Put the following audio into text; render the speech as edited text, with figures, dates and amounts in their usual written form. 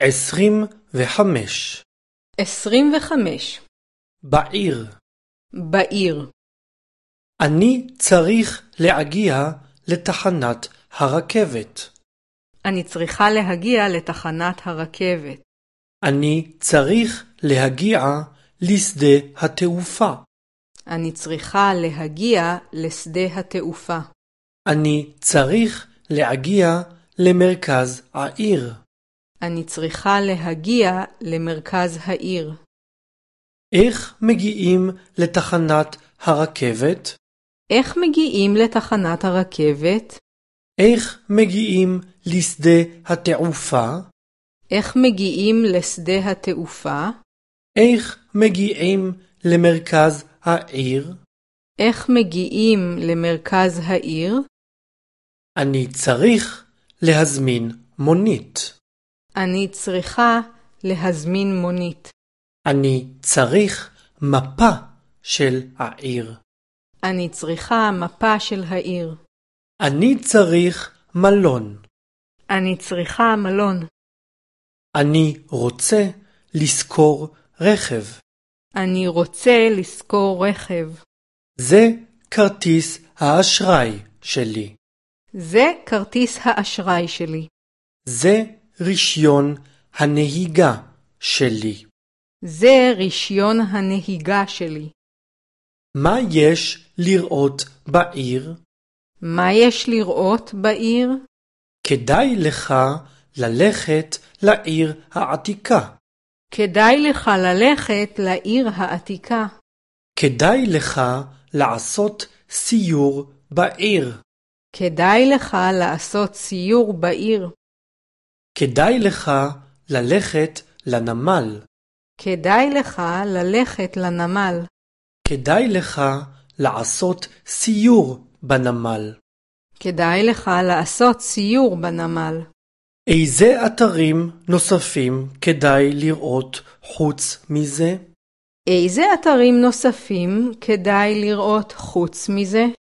25. 25. בעיר. בעיר. אני צריך להגיע לתחנת הרכבת. אני צריכה להגיע לתחנת הרכבת. אני צריך להגיע לשדה התעופה. אני צריכה להגיע לשדה התעופה. אני צריך להגיע למרכז העיר. אני צריכה להגיע למרכז העיר. איך מגיעים לתחנת הרכבת? איך מגיעים לתחנת הרכבת? איך מגיעים לשדה התעופה? איך מגיעים לשדה התעופה? איך מגיעים למרכז העיר? איך מגיעים למרכז העיר? אני צריך להזמין מונית. אני צריכה להזמין מונית. אני צריך מפה של העיר. אני צריכה מפה של העיר. אני צריך מלון. אני צריכה מלון. אני רוצה לשכור רכב. אני רוצה לשכור רכב. זה כרטיס האשראי שלי. זה כרטיס האשראי שלי. זה רישיון הנהיגה שלי. זה רישיון הנהיגה שלי. מה יש לראות בעיר? מה יש לראות בעיר? כדאי לך ללכת לעיר העתיקה. כדאי לך ללכת לעיר העתיקה. כדאי לך לעשות סיור בעיר. כדאי לך לעשות סיור בעיר. כדאי לך ללכת לנמל. כדאי לך ללכת לנמל. כדאי לך לעשות סיור בנמל. כדאי לך לעשות סיור בנמל. איזה אתרים נוספים כדאי לראות חוץ מזה? איזה אתרים נוספים כדאי לראות חוץ מזה?